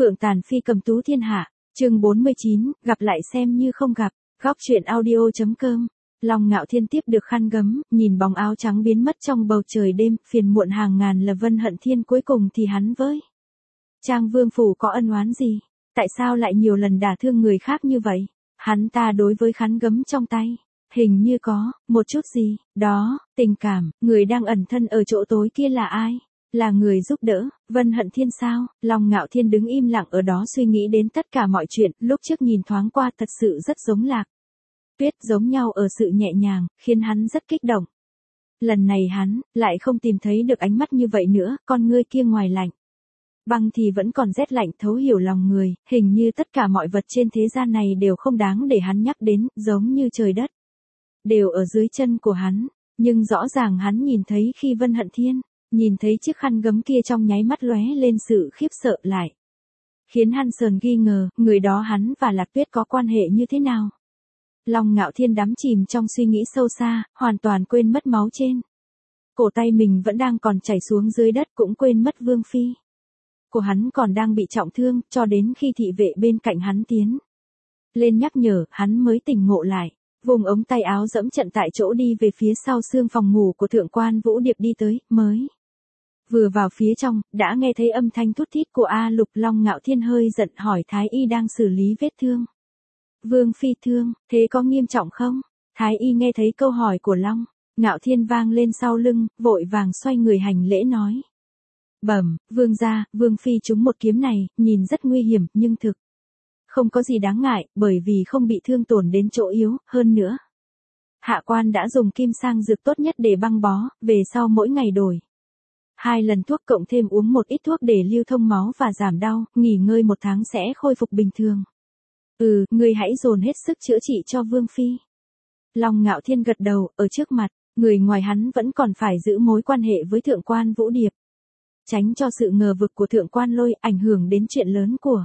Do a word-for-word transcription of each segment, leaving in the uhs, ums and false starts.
Phượng tàn phi cầm tú thiên hạ, chương bốn mươi chín, gặp lại xem như không gặp, góc truyện audio.com. Long Ngạo Thiên tiếp được khăn gấm, nhìn bóng áo trắng biến mất trong bầu trời đêm, phiền muộn hàng ngàn là Vân Hận Thiên cuối cùng thì hắn với Trang Vương phủ có ân oán gì? Tại sao lại nhiều lần đả thương người khác như vậy? Hắn ta đối với khăn gấm trong tay, hình như có một chút gì đó, tình cảm, người đang ẩn thân ở chỗ tối kia là ai? Là người giúp đỡ, Vân Hận Thiên sao? Long Ngạo Thiên đứng im lặng ở đó suy nghĩ đến tất cả mọi chuyện, lúc trước nhìn thoáng qua thật sự rất giống Lạc Tuyết, giống nhau ở sự nhẹ nhàng, khiến hắn rất kích động. Lần này hắn lại không tìm thấy được ánh mắt như vậy nữa, con ngươi kia ngoài lạnh băng thì vẫn còn rét lạnh thấu hiểu lòng người, hình như tất cả mọi vật trên thế gian này đều không đáng để hắn nhắc đến, giống như trời đất đều ở dưới chân của hắn, nhưng rõ ràng hắn nhìn thấy khi Vân Hận Thiên nhìn thấy chiếc khăn gấm kia trong nháy mắt lóe lên sự khiếp sợ lại. Khiến hắn sờn nghi ngờ, người đó hắn và Lạc Tuyết có quan hệ như thế nào? Long Ngạo Thiên đắm chìm trong suy nghĩ sâu xa, hoàn toàn quên mất máu trên cổ tay mình vẫn đang còn chảy xuống dưới đất, cũng quên mất Vương Phi của hắn còn đang bị trọng thương, cho đến khi thị vệ bên cạnh hắn tiến lên nhắc nhở, hắn mới tỉnh ngộ lại. Vùng ống tay áo dẫm trận tại chỗ đi về phía sau xương phòng ngủ của Thượng quan Vũ Điệp đi tới, mới vừa vào phía trong, đã nghe thấy âm thanh thút thít của A Lục. Long Ngạo Thiên hơi giận hỏi Thái Y đang xử lý vết thương. Vương Phi thương, thế có nghiêm trọng không? Thái Y nghe thấy câu hỏi của Long Ngạo Thiên vang lên sau lưng, vội vàng xoay người hành lễ nói. Bẩm, Vương gia, Vương Phi trúng một kiếm này, nhìn rất nguy hiểm, nhưng thực không có gì đáng ngại, bởi vì không bị thương tổn đến chỗ yếu, hơn nữa hạ quan đã dùng kim sang dược tốt nhất để băng bó, về sau mỗi ngày đổi hai lần thuốc cộng thêm uống một ít thuốc để lưu thông máu và giảm đau, nghỉ ngơi một tháng sẽ khôi phục bình thường. Ừ, ngươi hãy dồn hết sức chữa trị cho Vương Phi. Long Ngạo Thiên gật đầu, ở trước mặt người ngoài hắn vẫn còn phải giữ mối quan hệ với Thượng quan Vũ Điệp, tránh cho sự ngờ vực của Thượng quan Lôi ảnh hưởng đến chuyện lớn của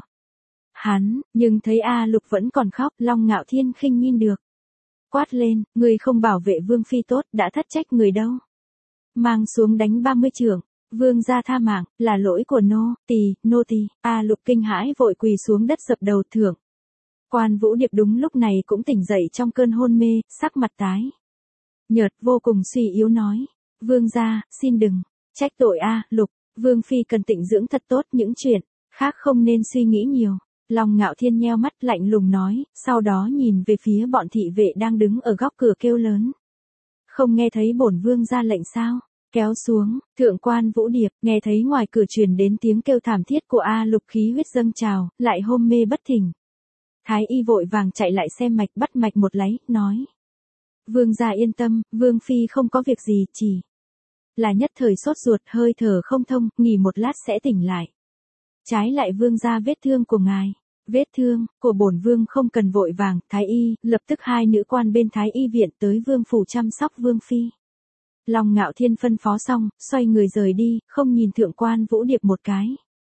hắn, nhưng thấy A Lục vẫn còn khóc, Long Ngạo Thiên khinh nhìn được quát lên, người không bảo vệ Vương Phi tốt, đã thất trách người đâu. Mang xuống đánh ba mươi chưởng. Vương gia tha mạng, là lỗi của nô tỳ, nô tỳ. A Lục kinh hãi vội quỳ xuống đất dập đầu. Thượng quan Vũ Điệp đúng lúc này cũng tỉnh dậy trong cơn hôn mê, sắc mặt tái nhợt vô cùng suy yếu nói, Vương gia, xin đừng trách tội A Lục, Vương Phi cần tịnh dưỡng thật tốt, những chuyện khác không nên suy nghĩ nhiều. Long Ngạo Thiên nheo mắt lạnh lùng nói, sau đó nhìn về phía bọn thị vệ đang đứng ở góc cửa kêu lớn. Không nghe thấy bổn vương ra lệnh sao? Kéo xuống. Thượng quan Vũ Điệp nghe thấy ngoài cửa truyền đến tiếng kêu thảm thiết của A Lục, khí huyết dâng trào, lại hôn mê bất tỉnh. Thái Y vội vàng chạy lại xem mạch, bắt mạch một lấy, nói. Vương gia yên tâm, Vương Phi không có việc gì, chỉ là nhất thời sốt ruột, hơi thở không thông, nghỉ một lát sẽ tỉnh lại. Trái lại Vương gia, vết thương của ngài, vết thương của bổn vương không cần vội vàng. Thái Y lập tức hai nữ quan bên Thái Y viện tới Vương phủ chăm sóc Vương Phi. Long Ngạo Thiên phân phó xong, xoay người rời đi, không nhìn Thượng quan Vũ Điệp một cái.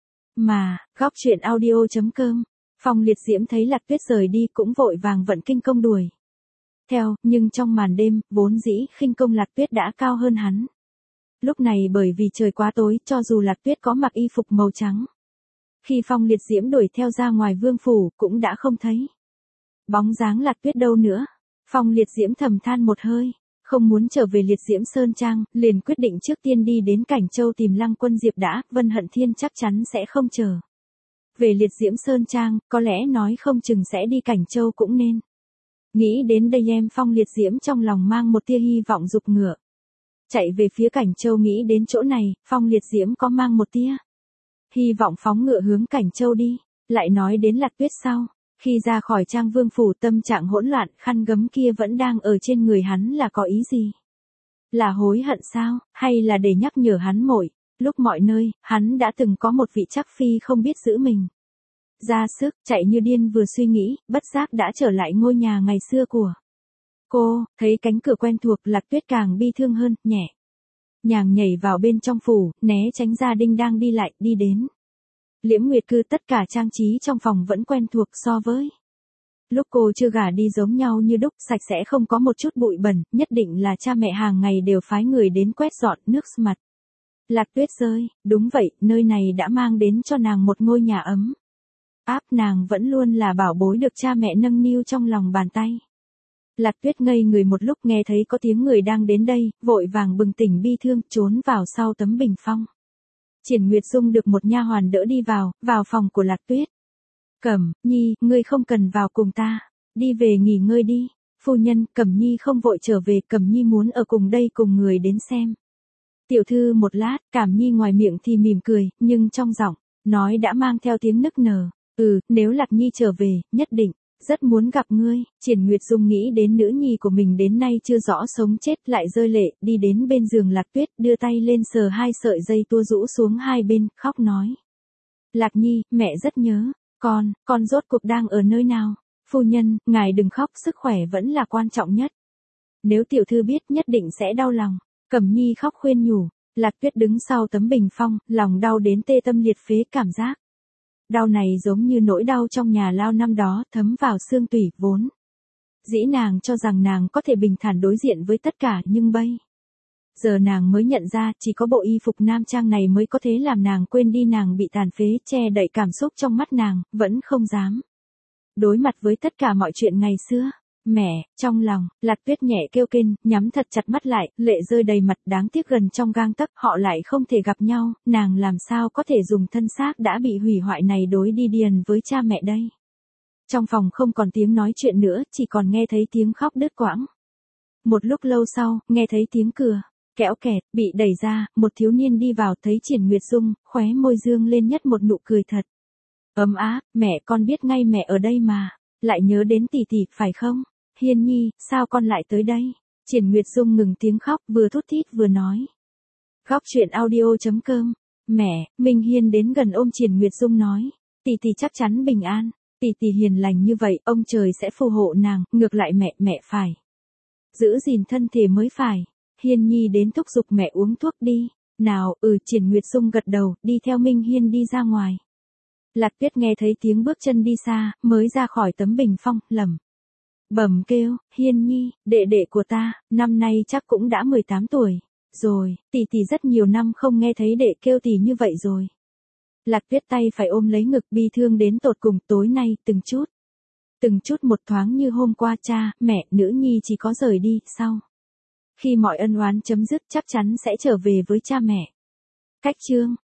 Mà, góc truyện audio.com, Phong Liệt Diễm thấy Lạc Tuyết rời đi cũng vội vàng vận kinh công đuổi theo, nhưng trong màn đêm, vốn dĩ khinh công Lạc Tuyết đã cao hơn hắn. Lúc này bởi vì trời quá tối, cho dù Lạc Tuyết có mặc y phục màu trắng, khi Phong Liệt Diễm đuổi theo ra ngoài vương phủ, cũng đã không thấy bóng dáng Lạc Tuyết đâu nữa. Phong Liệt Diễm thầm than một hơi, không muốn trở về Liệt Diễm Sơn Trang, liền quyết định trước tiên đi đến Cảnh Châu tìm Lăng Quân Diệp đã. Vân Hận Thiên chắc chắn sẽ không chờ về Liệt Diễm Sơn Trang, có lẽ nói không chừng sẽ đi Cảnh Châu cũng nên. Nghĩ đến đây em Phong Liệt Diễm trong lòng mang một tia hy vọng giục ngựa chạy về phía Cảnh Châu. Nghĩ đến chỗ này, Phong Liệt Diễm có mang một tia hy vọng phóng ngựa hướng Cảnh Châu đi. Lại nói đến Lạc Tuyết sau, khi ra khỏi Trang Vương phủ tâm trạng hỗn loạn, khăn gấm kia vẫn đang ở trên người hắn là có ý gì? Là hối hận sao, hay là để nhắc nhở hắn mỗi lúc mọi nơi, hắn đã từng có một vị chắc phi không biết giữ mình ra sức, chạy như điên. Vừa suy nghĩ, bất giác đã trở lại ngôi nhà ngày xưa của cô, thấy cánh cửa quen thuộc, Lạc Tuyết càng bi thương hơn, nhẹ nhàng nhảy vào bên trong phủ, né tránh gia đình đang đi lại, đi đến Liễm Nguyệt cư. Tất cả trang trí trong phòng vẫn quen thuộc, so với lúc cô chưa gả đi giống nhau như đúc, sạch sẽ không có một chút bụi bẩn, nhất định là cha mẹ hàng ngày đều phái người đến quét dọn. Nước mặt Lạc Tuyết rơi, đúng vậy, nơi này đã mang đến cho nàng một ngôi nhà ấm áp nàng vẫn luôn là bảo bối được cha mẹ nâng niu trong lòng bàn tay. Lạc Tuyết ngây người một lúc nghe thấy có tiếng người đang đến đây, vội vàng bừng tỉnh bi thương, trốn vào sau tấm bình phong. Triển Nguyệt Dung được một nha hoàn đỡ đi vào, vào phòng của Lạc Tuyết. Cẩm Nhi, ngươi không cần vào cùng ta, đi về nghỉ ngơi đi. Phu nhân, Cẩm Nhi không vội trở về, Cẩm Nhi muốn ở cùng đây cùng người đến xem. Tiểu thư một lát, Cảm Nhi ngoài miệng thì mỉm cười, nhưng trong giọng, nói đã mang theo tiếng nức nở. Ừ, nếu Lạc Nhi trở về, nhất định, rất muốn gặp ngươi. Triển Nguyệt Dung nghĩ đến nữ nhi của mình đến nay chưa rõ sống chết, lại rơi lệ, đi đến bên giường Lạc Tuyết, đưa tay lên sờ hai sợi dây tua rũ xuống hai bên, khóc nói. Lạc Nhi, mẹ rất nhớ, con, con rốt cuộc đang ở nơi nào? Phu nhân, ngài đừng khóc, sức khỏe vẫn là quan trọng nhất. Nếu tiểu thư biết nhất định sẽ đau lòng. Cẩm Nhi khóc khuyên nhủ. Lạc Tuyết đứng sau tấm bình phong, lòng đau đến tê tâm liệt phế cảm giác. Đau này giống như nỗi đau trong nhà lao năm đó, thấm vào xương tủy, vốn. Dĩ nàng cho rằng nàng có thể bình thản đối diện với tất cả, nhưng bây giờ nàng mới nhận ra, chỉ có bộ y phục nam trang này mới có thể làm nàng quên đi nàng bị tàn phế, che đậy cảm xúc trong mắt nàng, vẫn không dám đối mặt với tất cả mọi chuyện ngày xưa. Mẹ, trong lòng, Lạc Tuyết nhẹ kêu kên, nhắm thật chặt mắt lại, lệ rơi đầy mặt, đáng tiếc gần trong gang tấc, họ lại không thể gặp nhau, nàng làm sao có thể dùng thân xác đã bị hủy hoại này đối đi điền với cha mẹ đây. Trong phòng không còn tiếng nói chuyện nữa, chỉ còn nghe thấy tiếng khóc đứt quãng. Một lúc lâu sau, nghe thấy tiếng cửa, kẽo kẹt, bị đẩy ra, một thiếu niên đi vào, thấy Triển Nguyệt Dung, khóe môi dương lên nhất một nụ cười thật ấm áp. Mẹ, con biết ngay mẹ ở đây mà, lại nhớ đến tỷ tỷ, phải không? Hiên Nhi, sao con lại tới đây? Triển Nguyệt Dung ngừng tiếng khóc, vừa thút thít vừa nói. Góc truyện audio chấm com. Mẹ, Minh Hiên đến gần ôm Triển Nguyệt Dung nói. Tỷ tỷ chắc chắn bình an, tỷ tỷ hiền lành như vậy, ông trời sẽ phù hộ nàng, ngược lại mẹ, mẹ phải giữ gìn thân thể mới phải. Hiên Nhi đến thúc giục mẹ uống thuốc đi. Nào, ừ, Triển Nguyệt Dung gật đầu, đi theo Minh Hiên đi ra ngoài. Lạc Tuyết nghe thấy tiếng bước chân đi xa, mới ra khỏi tấm bình phong, lẩm bẩm kêu, Hiên Nhi, đệ đệ của ta, năm nay chắc cũng đã mười tám tuổi, rồi, tỷ tỷ rất nhiều năm không nghe thấy đệ kêu tỷ như vậy rồi. Lạc Tuyết tay phải ôm lấy ngực, bi thương đến tột cùng. Tối nay, từng chút, từng chút một thoáng như hôm qua, cha, mẹ, nữ nhi chỉ có rời đi, sau khi mọi ân oán chấm dứt chắc chắn sẽ trở về với cha mẹ. Cách chương